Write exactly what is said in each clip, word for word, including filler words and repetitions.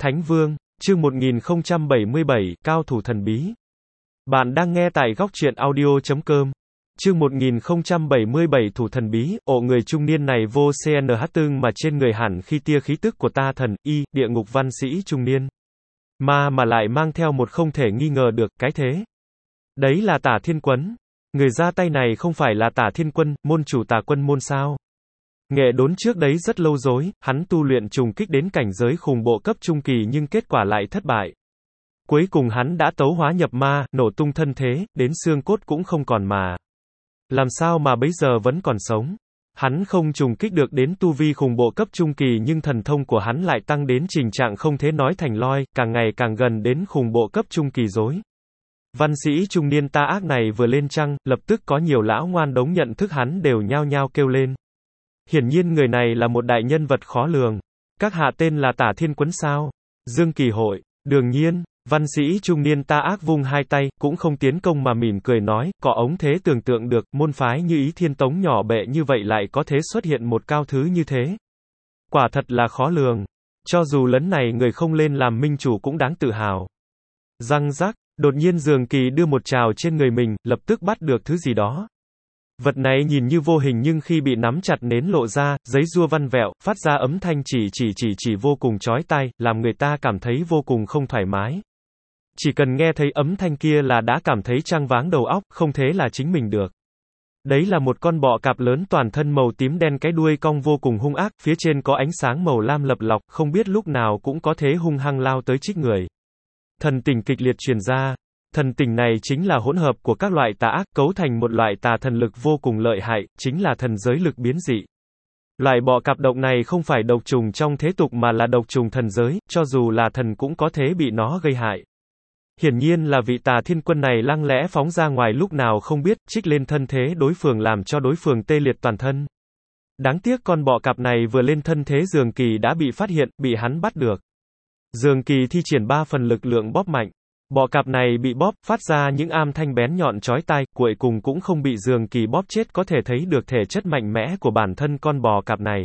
Thánh Vương, chương một nghìn không trăm bảy mươi bảy, Cao thủ thần bí. Bạn đang nghe tại góc truyện audio chấm com. Chương một nghìn không trăm bảy mươi bảy Thủ thần bí, ộ người trung niên này vô xê en hát tương mà trên người hẳn khi tia khí tức của ta thần, y, địa ngục văn sĩ trung niên. Ma mà lại mang theo một không thể nghi ngờ được, cái thế. Đấy là Tả Thiên Quấn. Người ra tay này không phải là Tả Thiên Quân, môn chủ Tả Quân môn sao? Nghệ đốn trước đấy rất lâu rồi, hắn tu luyện trùng kích đến cảnh giới khủng bộ cấp trung kỳ nhưng kết quả lại thất bại. Cuối cùng hắn đã tấu hóa nhập ma, nổ tung thân thế, đến xương cốt cũng không còn mà. Làm sao mà bây giờ vẫn còn sống? Hắn không trùng kích được đến tu vi khủng bộ cấp trung kỳ nhưng thần thông của hắn lại tăng đến trình trạng không thể nói thành loi, càng ngày càng gần đến khủng bộ cấp trung kỳ rồi. Văn sĩ trung niên ta ác này vừa lên trăng, lập tức có nhiều lão ngoan đống nhận thức hắn đều nhao nhao kêu lên. Hiển nhiên người này là một đại nhân vật khó lường. Các hạ tên là Tả Thiên Quấn sao? Dương Kỳ hội. Đương nhiên, văn sĩ trung niên ta ác vung hai tay, cũng không tiến công mà mỉm cười nói, có ống thế tưởng tượng được, môn phái như Ý Thiên Tống nhỏ bệ như vậy lại có thể xuất hiện một cao thứ như thế. Quả thật là khó lường. Cho dù lần này người không lên làm minh chủ cũng đáng tự hào. Răng rắc, đột nhiên Dương Kỳ đưa một trào trên người mình, lập tức bắt được thứ gì đó. Vật này nhìn như vô hình nhưng khi bị nắm chặt nến lộ ra, giấy rua văn vẹo, phát ra âm thanh chỉ chỉ chỉ chỉ vô cùng chói tai, làm người ta cảm thấy vô cùng không thoải mái. Chỉ cần nghe thấy âm thanh kia là đã cảm thấy choáng váng đầu óc, không thế là chính mình được. Đấy là một con bọ cạp lớn toàn thân màu tím đen, cái đuôi cong vô cùng hung ác, phía trên có ánh sáng màu lam lập lọc, không biết lúc nào cũng có thế hung hăng lao tới chích người. Thần tình kịch liệt truyền ra. Thần tình này chính là hỗn hợp của các loại tà ác, cấu thành một loại tà thần lực vô cùng lợi hại, chính là thần giới lực biến dị. Loại bọ cạp độc này không phải độc trùng trong thế tục mà là độc trùng thần giới, cho dù là thần cũng có thể bị nó gây hại. Hiển nhiên là vị Tả Thiên Quân này lăng lẽ phóng ra ngoài lúc nào không biết, trích lên thân thế đối phương làm cho đối phương tê liệt toàn thân. Đáng tiếc con bọ cạp này vừa lên thân thế Dương Kỳ đã bị phát hiện, bị hắn bắt được. Dương Kỳ thi triển ba phần lực lượng bóp mạnh. Bọ cạp này bị bóp, phát ra những âm thanh bén nhọn chói tai, cuối cùng cũng không bị Dương Kỳ bóp chết, có thể thấy được thể chất mạnh mẽ của bản thân con bò cạp này.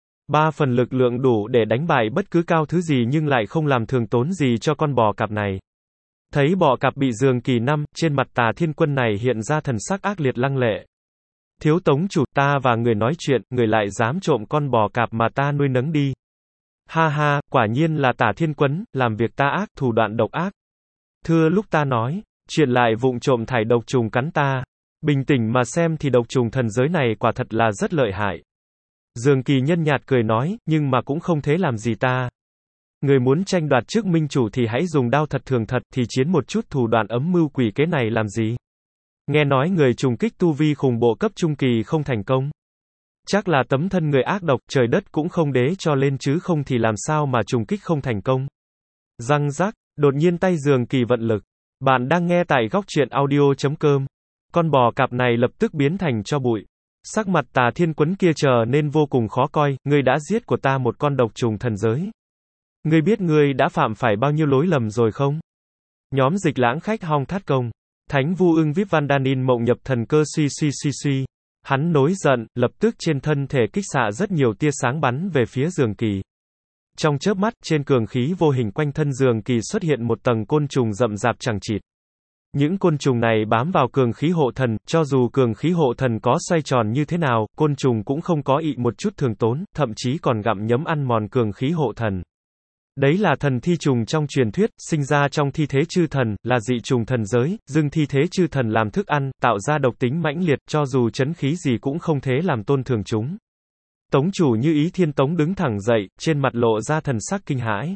Ba phần lực lượng đủ để đánh bại bất cứ cao thứ gì nhưng lại không làm thương tốn gì cho con bò cạp này. Thấy bọ cạp bị Dương Kỳ nắm, trên mặt Tả Thiên Quân này hiện ra thần sắc ác liệt lăng lệ. Thiếu tống chủ, ta và người nói chuyện, người lại dám trộm con bò cạp mà ta nuôi nấng đi. Ha ha, quả nhiên là Tả Thiên Quấn, làm việc ta ác, thủ đoạn độc ác. Thưa lúc ta nói, chuyện lại vụng trộm thải độc trùng cắn ta. Bình tĩnh mà xem thì độc trùng thần giới này quả thật là rất lợi hại. Dương Kỳ nhân nhạt cười nói, nhưng mà cũng không thế làm gì ta. Người muốn tranh đoạt trước minh chủ thì hãy dùng đao thật thường thật, thì chiến một chút thủ đoạn ấm mưu quỷ kế này làm gì. Nghe nói người trùng kích tu vi khủng bộ cấp trung kỳ không thành công. Chắc là tấm thân người ác độc, trời đất cũng không đế cho lên chứ không thì làm sao mà trùng kích không thành công. Răng rắc. Đột nhiên tay Dương Kỳ vận lực. Bạn đang nghe tại góc truyện audio chấm com. Con bò cạp này lập tức biến thành tro bụi. Sắc mặt Tả Thiên Quấn kia trở nên vô cùng khó coi, ngươi đã giết của ta một con độc trùng thần giới. Ngươi biết ngươi đã phạm phải bao nhiêu lỗi lầm rồi không? Nhóm Dịch Lãng khách hong thát công. Thánh Vu Ưng Vip Vandanin mộng nhập thần cơ suy suy suy suy. Hắn nổi giận, lập tức trên thân thể kích xạ rất nhiều tia sáng bắn về phía Dương Kỳ. Trong chớp mắt, trên cường khí vô hình quanh thân Dương Kỳ xuất hiện một tầng côn trùng rậm rạp chằng chịt. Những côn trùng này bám vào cường khí hộ thần, cho dù cường khí hộ thần có xoay tròn như thế nào, côn trùng cũng không có ị một chút thường tốn, thậm chí còn gặm nhấm ăn mòn cường khí hộ thần. Đấy là thần thi trùng trong truyền thuyết, sinh ra trong thi thế chư thần, là dị trùng thần giới, dưng thi thế chư thần làm thức ăn, tạo ra độc tính mãnh liệt, cho dù chấn khí gì cũng không thế làm tôn thường chúng. Tống chủ như Ý Thiên Tống đứng thẳng dậy, trên mặt lộ ra thần sắc kinh hãi.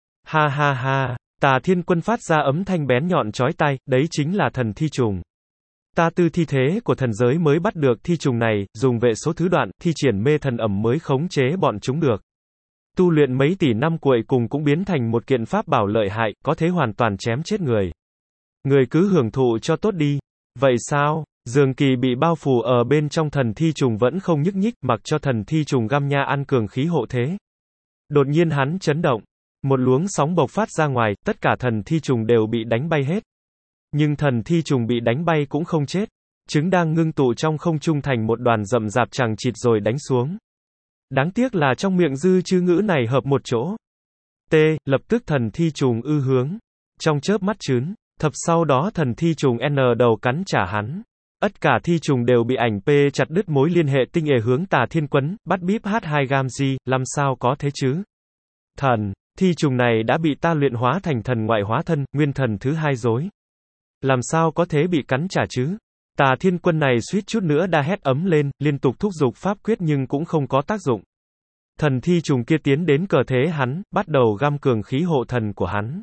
Ha ha ha, Tả Thiên Quân phát ra âm thanh bén nhọn chói tai, đấy chính là thần thi trùng. Ta tư thi thế của thần giới mới bắt được thi trùng này, dùng vệ số thứ đoạn, thi triển mê thần ẩm mới khống chế bọn chúng được. Tu luyện mấy tỷ năm cuối cùng cũng biến thành một kiện pháp bảo lợi hại, có thể hoàn toàn chém chết người. Người cứ hưởng thụ cho tốt đi. Vậy sao? Dương Kỳ bị bao phủ ở bên trong thần thi trùng vẫn không nhúc nhích, mặc cho thần thi trùng găm nha ăn cường khí hộ thế. Đột nhiên hắn chấn động. Một luống sóng bộc phát ra ngoài, tất cả thần thi trùng đều bị đánh bay hết. Nhưng thần thi trùng bị đánh bay cũng không chết. Trứng đang ngưng tụ trong không trung thành một đoàn rậm rạp chằng chịt rồi đánh xuống. Đáng tiếc là trong miệng dư chư ngữ này hợp một chỗ. T. Lập tức thần thi trùng ư hướng. Trong chớp mắt chướn. Thập sau đó thần thi trùng N đầu cắn trả hắn. Tất cả thi trùng đều bị ảnh P chặt đứt mối liên hệ tinh ề hướng Tà Thiên Quấn, bắt bíp H hai gam G, làm sao có thế chứ? Thần, thi trùng này đã bị ta luyện hóa thành thần ngoại hóa thân, nguyên thần thứ hai rồi. Làm sao có thế bị cắn trả chứ? Tà Thiên Quân này suýt chút nữa đã hét ấm lên, liên tục thúc giục pháp quyết nhưng cũng không có tác dụng. Thần thi trùng kia tiến đến cơ thể hắn, bắt đầu găm cường khí hộ thần của hắn.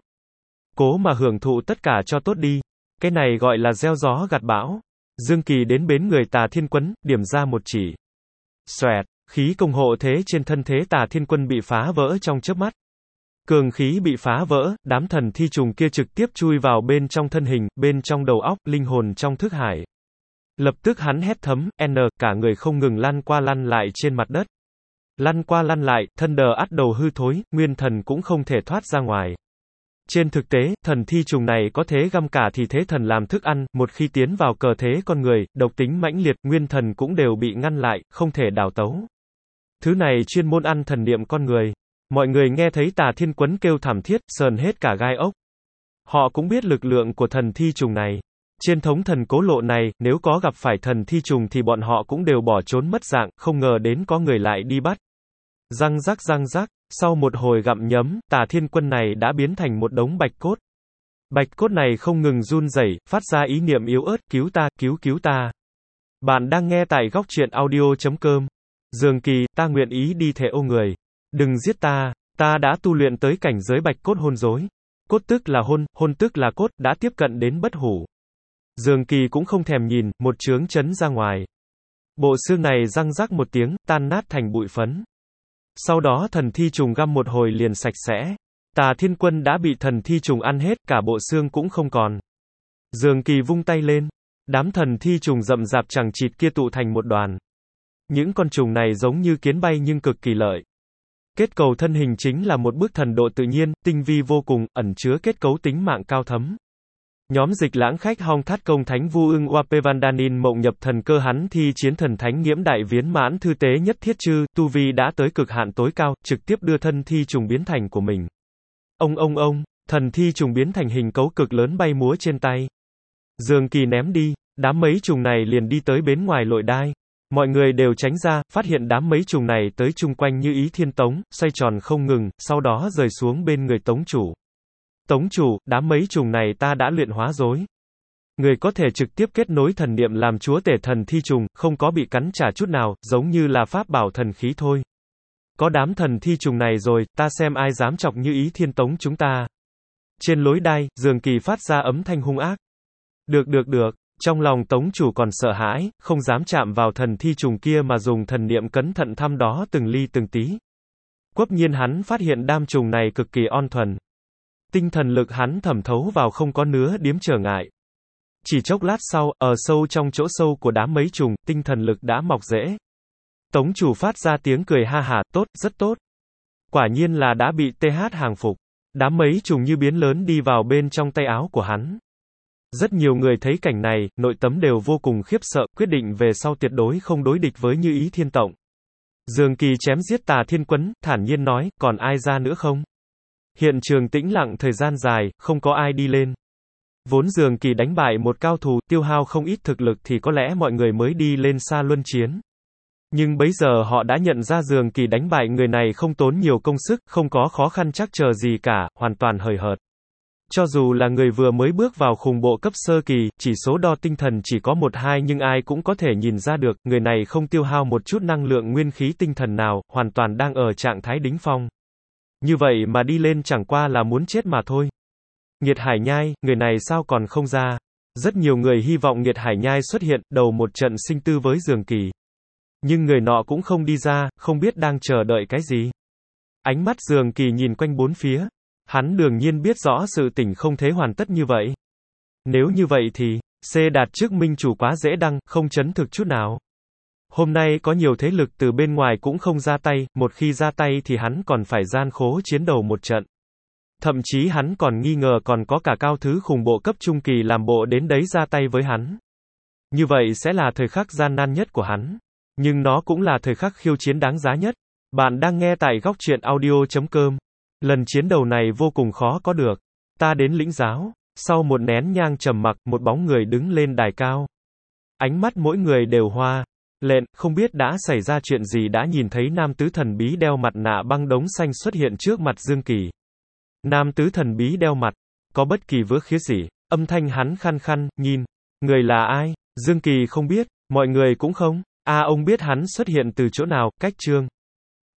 Cố mà hưởng thụ tất cả cho tốt đi. Cái này gọi là gieo gió gặt bão. Dương Kỳ đến bến người Tà Thiên Quấn, điểm ra một chỉ. Xoẹt, khí công hộ thế trên thân thế Tà Thiên Quân bị phá vỡ trong chớp mắt. Cường khí bị phá vỡ, đám thần thi trùng kia trực tiếp chui vào bên trong thân hình, bên trong đầu óc, linh hồn trong thức hải. Lập tức hắn hét thấm, N, cả người không ngừng lăn qua lăn lại trên mặt đất. Lăn qua lăn lại, thân đờ ắt đầu hư thối, nguyên thần cũng không thể thoát ra ngoài. Trên thực tế, thần thi trùng này có thế găm cả thì thế thần làm thức ăn, một khi tiến vào cơ thể con người, độc tính mãnh liệt, nguyên thần cũng đều bị ngăn lại, không thể đào tấu. Thứ này chuyên môn ăn thần niệm con người. Mọi người nghe thấy Tà Thiên Quấn kêu thảm thiết, sờn hết cả gai ốc. Họ cũng biết lực lượng của thần thi trùng này. Trên thống thần cố lộ này, nếu có gặp phải thần thi trùng thì bọn họ cũng đều bỏ trốn mất dạng, không ngờ đến có người lại đi bắt. Răng rắc răng rắc, sau một hồi gặm nhấm, Tà Thiên Quân này đã biến thành một đống bạch cốt. Bạch cốt này không ngừng run rẩy, phát ra ý niệm yếu ớt, cứu ta, cứu cứu ta. Bạn đang nghe tại góc truyện audio chấm com. Dương Kỳ, ta nguyện ý đi thể ô người. Đừng giết ta, ta đã tu luyện tới cảnh giới bạch cốt hôn rối. Cốt tức là hôn, hôn tức là cốt, đã tiếp cận đến bất hủ. Dương Kỳ cũng không thèm nhìn, một chướng chấn ra ngoài. Bộ xương này răng rắc một tiếng, tan nát thành bụi phấn. Sau đó thần thi trùng găm một hồi liền sạch sẽ. Tà Thiên Quân đã bị thần thi trùng ăn hết, cả bộ xương cũng không còn. Dương Kỳ vung tay lên. Đám thần thi trùng rậm rạp chằng chịt kia tụ thành một đoàn. Những con trùng này giống như kiến bay nhưng cực kỳ lợi. Kết cấu thân hình chính là một bức thần độ tự nhiên, tinh vi vô cùng, ẩn chứa kết cấu tính mạng cao thấm. Nhóm dịch lãng khách Hong Thát Công Thánh Vu Ưng Wapevandanin mộng nhập thần cơ hắn thi chiến thần thánh nghiễm đại viễn mãn thư tế nhất thiết chư, tu vi đã tới cực hạn tối cao, trực tiếp đưa thân thi trùng biến thành của mình. Ông ông ông, thần thi trùng biến thành hình cấu cực lớn bay múa trên tay. Dương Kỳ ném đi, đám mấy trùng này liền đi tới bến ngoài lội đai. Mọi người đều tránh ra, phát hiện đám mấy trùng này tới chung quanh như ý thiên tống, xoay tròn không ngừng, sau đó rời xuống bên người tống chủ. Tống chủ, đám mấy trùng này ta đã luyện hóa rồi. Người có thể trực tiếp kết nối thần niệm làm chúa tể thần thi trùng, không có bị cắn trả chút nào, giống như là pháp bảo thần khí thôi. Có đám thần thi trùng này rồi, ta xem ai dám chọc như ý thiên tống chúng ta. Trên lối đai, Dương Kỳ phát ra âm thanh hung ác. Được được được, trong lòng tống chủ còn sợ hãi, không dám chạm vào thần thi trùng kia mà dùng thần niệm cẩn thận thăm đó từng ly từng tí. Quấp nhiên hắn phát hiện đam trùng này cực kỳ on thuần. Tinh thần lực hắn thẩm thấu vào không có nứa điếm trở ngại. Chỉ chốc lát sau, ở sâu trong chỗ sâu của đám mấy trùng, tinh thần lực đã mọc rễ. Tống chủ phát ra tiếng cười ha hả, tốt, rất tốt. Quả nhiên là đã bị tê hát hàng phục. Đám mấy trùng như biến lớn đi vào bên trong tay áo của hắn. Rất nhiều người thấy cảnh này, nội tâm đều vô cùng khiếp sợ, quyết định về sau tuyệt đối không đối địch với Như Ý Thiên Tổng. Dương Kỳ chém giết Tà Thiên Quấn, thản nhiên nói, còn ai ra nữa không? Hiện trường tĩnh lặng thời gian dài, không có ai đi lên. Vốn Dương Kỳ đánh bại một cao thủ, tiêu hao không ít thực lực thì có lẽ mọi người mới đi lên xa luân chiến. Nhưng bấy giờ họ đã nhận ra Dương Kỳ đánh bại người này không tốn nhiều công sức, không có khó khăn trắc trở gì cả, hoàn toàn hời hợt. Cho dù là người vừa mới bước vào khủng bộ cấp sơ kỳ, chỉ số đo tinh thần chỉ có một hai nhưng ai cũng có thể nhìn ra được, người này không tiêu hao một chút năng lượng nguyên khí tinh thần nào, hoàn toàn đang ở trạng thái đỉnh phong. Như vậy mà đi lên chẳng qua là muốn chết mà thôi. Nghiệt Hải Nhai, người này sao còn không ra? Rất nhiều người hy vọng Nghiệt Hải Nhai xuất hiện, đầu một trận sinh tư với Dương Kỳ. Nhưng người nọ cũng không đi ra, không biết đang chờ đợi cái gì. Ánh mắt Dương Kỳ nhìn quanh bốn phía. Hắn đương nhiên biết rõ sự tình không thể hoàn tất như vậy. Nếu như vậy thì, C đạt trước minh chủ quá dễ đăng, không chấn thực chút nào. Hôm nay có nhiều thế lực từ bên ngoài cũng không ra tay, một khi ra tay thì hắn còn phải gian khổ chiến đầu một trận. Thậm chí hắn còn nghi ngờ còn có cả cao thứ khủng bộ cấp trung kỳ làm bộ đến đấy ra tay với hắn. Như vậy sẽ là thời khắc gian nan nhất của hắn. Nhưng nó cũng là thời khắc khiêu chiến đáng giá nhất. Bạn đang nghe tại góc truyện audio chấm com. Lần chiến đầu này vô cùng khó có được. Ta đến lĩnh giáo. Sau một nén nhang trầm mặc, một bóng người đứng lên đài cao. Ánh mắt mỗi người đều hoa lên, không biết đã xảy ra chuyện gì đã nhìn thấy nam tứ thần bí đeo mặt nạ băng đống xanh xuất hiện trước mặt Dương Kỳ. Nam tứ thần bí đeo mặt, có bất kỳ vớ khía gì, âm thanh hắn khăn khăn, nhìn, người là ai? Dương Kỳ không biết, mọi người cũng không. À ông biết hắn xuất hiện từ chỗ nào, cách chương.